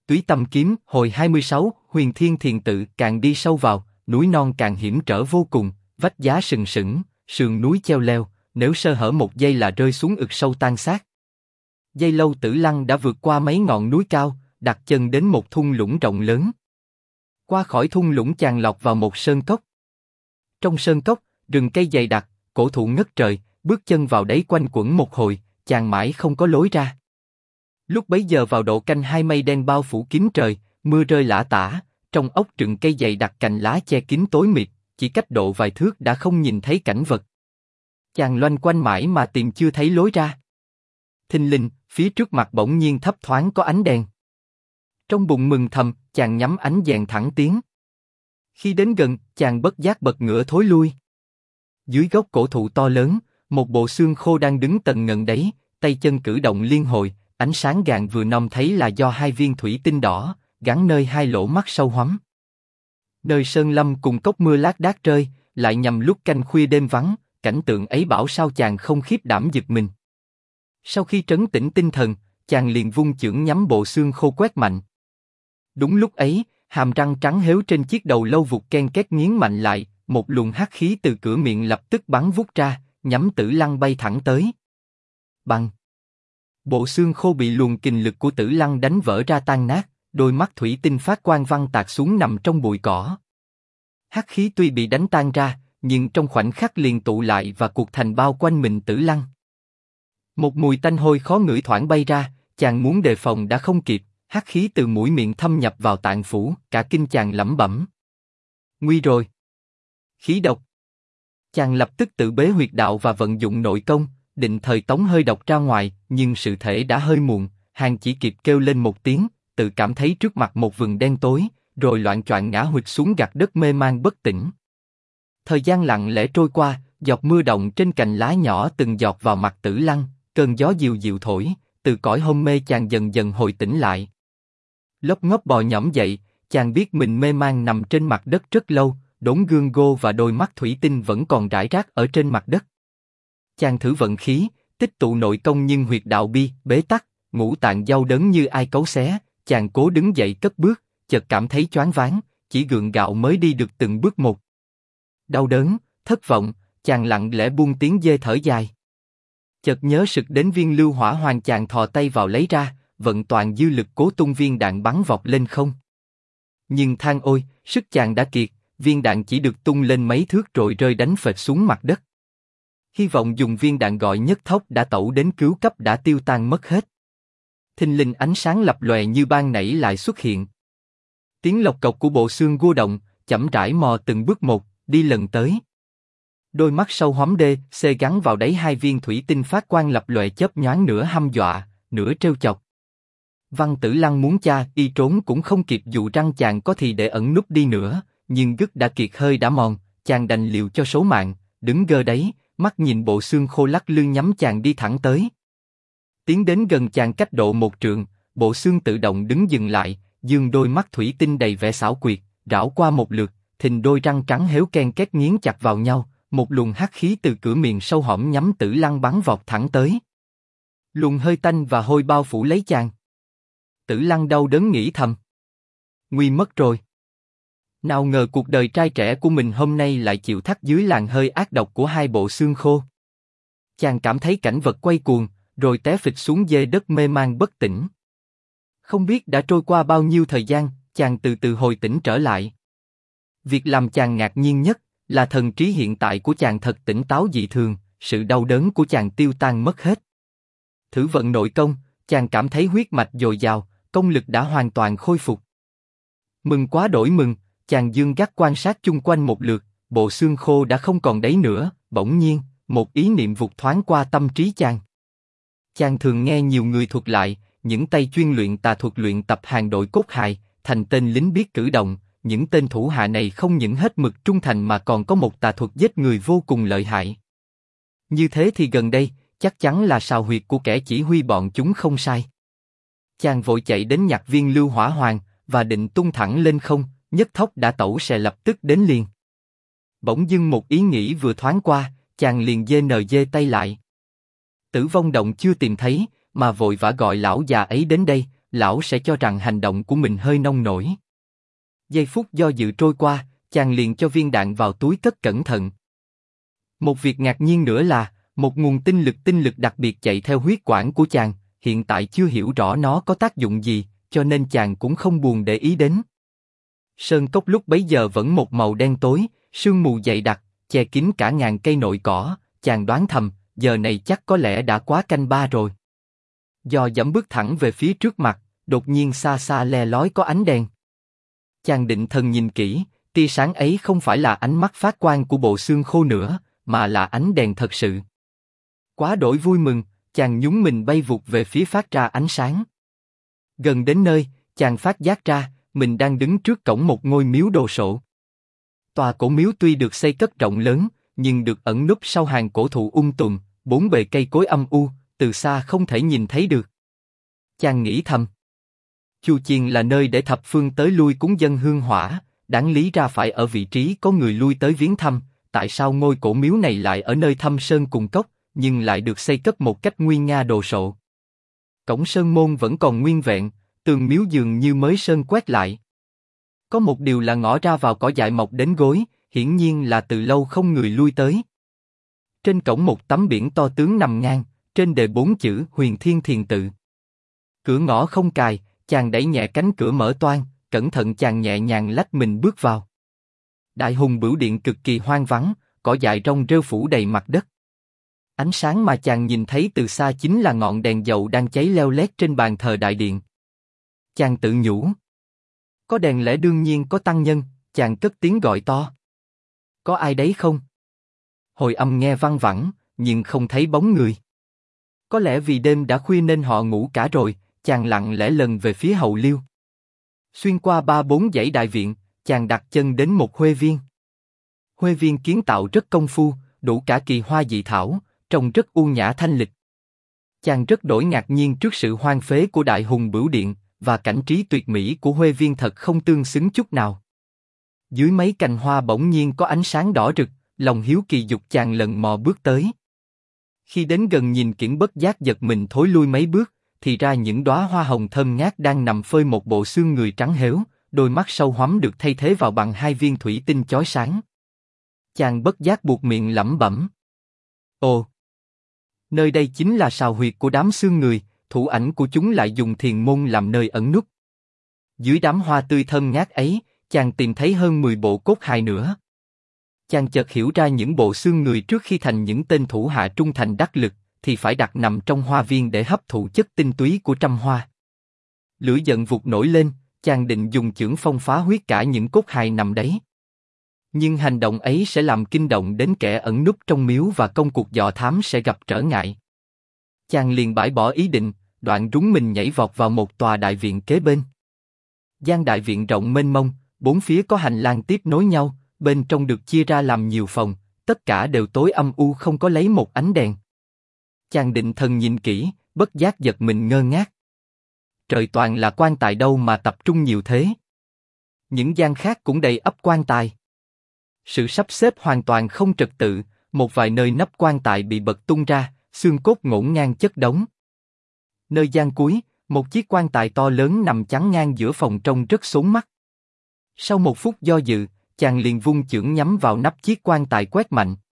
Túy Tâm Kiếm, hồi 26, Huyền Thiên Thiền Tự. Càng đi sâu vào, núi non càng hiểm trở vô cùng, vách đá sừng sững, sườn núi cheo leo, nếu sơ hở một giây là rơi xuống ực sâu tan xác. Giây lâu Tử Lăng đã vượt qua mấy ngọn núi cao, đặt chân đến một thung lũng rộng lớn. Qua khỏi thung lũng chàng lọt vào một sơn cốc. Trong sơn cốc, rừng cây dày đặc, cổ thụ ngất trời, bước chân vào đấy quanh quẩn một hồi, chàng mãi không có lối ra. Lúc bấy giờ vào độ canh hai, mây đen bao phủ kín trời, mưa rơi lả tả, trong ốc rừng cây dày đặc cành lá che kín tối mịt, chỉ cách độ vài thước đã không nhìn thấy cảnh vật. Chàng loanh quanh mãi mà tìm chưa thấy lối ra. Thình lình, phía trước mặt bỗng nhiên thấp thoáng có ánh đèn. Trong bụng mừng thầm, chàng nhắm ánh đèn thẳng tiến. Khi đến gần, chàng bất giác bật ngửa thối lui. Dưới gốc cổ thụ to lớn, một bộ xương khô đang đứng tần ngần đấy, tay chân cử động liên hồi, ánh sáng gàn vừa nông thấy là do hai viên thủy tinh đỏ gắn nơi hai lỗ mắt sâu hoắm. Nơi sơn lâm cùng cốc mưa lác đác rơi, lại nhằm lúc canh khuya đêm vắng, cảnh tượng ấy bảo sao chàng không khiếp đảm giật mình. Sau khi trấn tĩnh tinh thần, chàng liền vung chưởng nhắm bộ xương khô quét mạnh. Đúng lúc ấy, hàm răng trắng héo trên chiếc đầu lâu vụt ken két nghiến mạnh lại, một luồng hắc khí từ cửa miệng lập tức bắn vút ra, nhắm Tử Lăng bay thẳng tới. Bằng. Bộ xương khô bị luồng kình lực của Tử Lăng đánh vỡ ra tan nát, đôi mắt thủy tinh phát quang văng tạc xuống nằm trong bụi cỏ. Hắc khí tuy bị đánh tan ra, nhưng trong khoảnh khắc liền tụ lại và cuộc thành bao quanh mình Tử Lăng. Một mùi tanh hôi khó ngửi thoảng bay ra, chàng muốn đề phòng đã không kịp, hắc khí từ mũi miệng thâm nhập vào tạng phủ, cả kinh chàng lẩm bẩm. Nguy rồi. Khí độc. Chàng lập tức tự bế huyệt đạo và vận dụng nội công, định thời tống hơi độc ra ngoài, nhưng sự thể đã hơi muộn, hàng chỉ kịp kêu lên một tiếng, tự cảm thấy trước mặt một vừng đen tối, rồi loạng choạng ngã huỵch xuống gạt đất mê man bất tỉnh. Thời gian lặng lẽ trôi qua, giọt mưa động trên cành lá nhỏ từng giọt vào mặt Tử Lăng, cơn gió dịu dịu thổi, từ cõi hôn mê chàng dần dần hồi tỉnh lại. Lốc ngốc bò nhõm dậy, chàng biết mình mê man nằm trên mặt đất rất lâu, đốm gương gô và đôi mắt thủy tinh vẫn còn rải rác ở trên mặt đất. Chàng thử vận khí, tích tụ nội công nhưng huyệt đạo bi bế tắc, ngũ tạng đau đớn như ai cấu xé, chàng cố đứng dậy cất bước, chợt cảm thấy choáng váng, chỉ gượng gạo mới đi được từng bước một. Đau đớn, thất vọng, chàng lặng lẽ buông tiếng dê thở dài. Chợt nhớ sực đến viên lưu hỏa hoàng, chàng thò tay vào lấy ra, vận toàn dư lực cố tung viên đạn bắn vọt lên không. Nhưng than ôi, sức chàng đã kiệt, viên đạn chỉ được tung lên mấy thước rồi rơi đánh phệt xuống mặt đất. Hy vọng dùng viên đạn gọi nhất thốc đã tẩu đến cứu cấp đã tiêu tan mất hết. Thình lình ánh sáng lập lòe như ban nãy lại xuất hiện. Tiếng lộc cộc của bộ xương gua động, chậm rãi mò từng bước một, đi lần tới. Đôi mắt sâu hoắm đê, xê gắn vào đáy hai viên thủy tinh phát quang lập lòe chớp nhoáng, nửa hăm dọa, nửa trêu chọc. Văn Tử Lăng muốn cha y trốn cũng không kịp, dù răng chàng có thì để ẩn núp đi nữa, nhưng gứt đã kiệt hơi đã mòn, chàng đành liều cho số mạng, đứng gơ đấy, mắt nhìn bộ xương khô lắc lư nhắm chàng đi thẳng tới. Tiến đến gần chàng cách độ một trượng, bộ xương tự động đứng dừng lại, dương đôi mắt thủy tinh đầy vẻ xảo quyệt, rảo qua một lượt, thình đôi răng trắng héo ken két nghiến chặt vào nhau, một luồng hắc khí từ cửa miệng sâu hõm nhắm Tử Lăng bắn vọt thẳng tới. Luồng hơi tanh và hôi bao phủ lấy chàng. Tử Lăng đau đớn nghĩ thầm. Nguy mất rồi. Nào ngờ cuộc đời trai trẻ của mình hôm nay lại chịu thắt dưới làn hơi ác độc của hai bộ xương khô. Chàng cảm thấy cảnh vật quay cuồng, rồi té phịch xuống dê đất mê man bất tỉnh. Không biết đã trôi qua bao nhiêu thời gian, chàng từ từ hồi tỉnh trở lại. Việc làm chàng ngạc nhiên nhất là thần trí hiện tại của chàng thật tỉnh táo dị thường, sự đau đớn của chàng tiêu tan mất hết. Thử vận nội công, chàng cảm thấy huyết mạch dồi dào, công lực đã hoàn toàn khôi phục. Mừng quá đổi mừng, chàng dương gắt quan sát chung quanh một lượt, bộ xương khô đã không còn đấy nữa. Bỗng nhiên, một ý niệm vụt thoáng qua tâm trí chàng. Chàng thường nghe nhiều người thuật lại, những tay chuyên luyện tà thuật luyện tập hàng đội cốt hài, thành tên lính biết cử động. Những tên thủ hạ này không những hết mực trung thành mà còn có một tà thuật giết người vô cùng lợi hại. Như thế thì gần đây, chắc chắn là sào huyệt của kẻ chỉ huy bọn chúng không sai. Chàng vội chạy đến nhặt viên lưu hỏa hoàng, và định tung thẳng lên không, nhất thốc đã tẩu sẽ lập tức đến liền. Bỗng dưng một ý nghĩ vừa thoáng qua, chàng liền dê tay lại. Tử Vong Động chưa tìm thấy, mà vội vã gọi lão già ấy đến đây, lão sẽ cho rằng hành động của mình hơi nông nổi. Giây phút do dự trôi qua, chàng liền cho viên đạn vào túi cất cẩn thận. Một việc ngạc nhiên nữa là, một nguồn tinh lực đặc biệt chạy theo huyết quản của chàng, hiện tại chưa hiểu rõ nó có tác dụng gì, cho nên chàng cũng không buồn để ý đến. Sơn cốc lúc bấy giờ vẫn một màu đen tối, sương mù dày đặc, che kín cả ngàn cây nội cỏ, chàng đoán thầm, giờ này chắc có lẽ đã quá canh ba rồi. Do dẫm bước thẳng về phía trước mặt, đột nhiên xa xa le lói có ánh đèn. Chàng định thần nhìn kỹ, tia sáng ấy không phải là ánh mắt phát quang của bộ xương khô nữa, mà là ánh đèn thật sự. Quá đổi vui mừng, chàng nhún mình bay vụt về phía phát ra ánh sáng. Gần đến nơi, chàng phát giác ra, mình đang đứng trước cổng một ngôi miếu đồ sộ. Tòa cổ miếu tuy được xây cất rộng lớn, nhưng được ẩn núp sau hàng cổ thụ tùm, bốn bề cây cối âm u, từ xa không thể nhìn thấy được. Chàng nghĩ thầm, chùa chiền là nơi để thập phương tới lui cúng dâng hương hỏa, đáng lý ra phải ở vị trí có người lui tới viếng thăm, tại sao ngôi cổ miếu này lại ở nơi thâm sơn cùng cốc, nhưng lại được xây cất một cách nguy nga đồ sộ. Cổng sơn môn vẫn còn nguyên vẹn, tường miếu dường như mới sơn quét lại. Có một điều là ngõ ra vào cỏ dại mọc đến gối, hiển nhiên là từ lâu không người lui tới. Trên cổng một tấm biển to tướng nằm ngang, trên đề 4 chữ Huyền Thiên Thiền Tự. Cửa ngõ không cài, chàng đẩy nhẹ cánh cửa mở toang, cẩn thận chàng nhẹ nhàng lách mình bước vào. Đại Hùng Bửu Điện cực kỳ hoang vắng, cỏ dại rong rêu phủ đầy mặt đất. Ánh sáng mà chàng nhìn thấy từ xa chính là ngọn đèn dầu đang cháy leo lét trên bàn thờ đại điện. Chàng tự nhủ, có đèn lẽ đương nhiên có tăng nhân, chàng cất tiếng gọi to. Có ai đấy không? Hồi âm nghe văng vẳng, nhưng không thấy bóng người. Có lẽ vì đêm đã khuya nên họ ngủ cả rồi, chàng lặng lẽ lần về phía hậu liêu. Xuyên qua 3-4 dãy đại viện, chàng đặt chân đến một huê viên. Huê viên kiến tạo rất công phu, đủ cả kỳ hoa dị thảo, trông rất u nhã thanh lịch. Chàng rất đổi ngạc nhiên trước sự hoang phế của Đại Hùng Bửu Điện, và cảnh trí tuyệt mỹ của huê viên thật không tương xứng chút nào. Dưới mấy cành hoa bỗng nhiên có ánh sáng đỏ rực, lòng hiếu kỳ dục chàng lần mò bước tới. Khi đến gần nhìn kiển bất giác giật mình thối lui mấy bước, thì ra những đóa hoa hồng thơm ngát đang nằm phơi một bộ xương người trắng héo, đôi mắt sâu hoắm được thay thế vào bằng 2 viên thủy tinh chói sáng. Chàng bất giác buột miệng lẩm bẩm. Ồ! Nơi đây chính là sào huyệt của đám xương người, thủ ảnh của chúng lại dùng thiền môn làm nơi ẩn núp. Dưới đám hoa tươi thơm ngát ấy, chàng tìm thấy hơn 10 bộ cốt hài nữa. Chàng chợt hiểu ra những bộ xương người trước khi thành những tên thủ hạ trung thành đắc lực, thì phải đặt nằm trong hoa viên để hấp thụ chất tinh túy của trăm hoa. Lửa giận vụt nổi lên, chàng định dùng chưởng phong phá huyết cả những cốt hài nằm đấy. Nhưng hành động ấy sẽ làm kinh động đến kẻ ẩn núp trong miếu và công cuộc dò thám sẽ gặp trở ngại. Chàng liền bãi bỏ ý định, đoạn rúng mình nhảy vọt vào một tòa đại viện kế bên. Gian đại viện rộng mênh mông, bốn phía có hành lang tiếp nối nhau, bên trong được chia ra làm nhiều phòng, tất cả đều tối âm u không có lấy một ánh đèn. Chàng định thần nhìn kỹ, bất giác giật mình ngơ ngác. Trời, toàn là quan tài đâu mà tập trung nhiều thế. Những gian khác cũng đầy ắp quan tài. Sự sắp xếp hoàn toàn không trật tự, một vài nơi nắp quan tài bị bật tung ra, xương cốt ngổn ngang chất đống. Nơi gian cuối, một chiếc quan tài to lớn nằm chắn ngang giữa phòng trông rất xốn mắt. Sau một phút do dự, chàng liền vung chưởng nhắm vào nắp chiếc quan tài quét mạnh.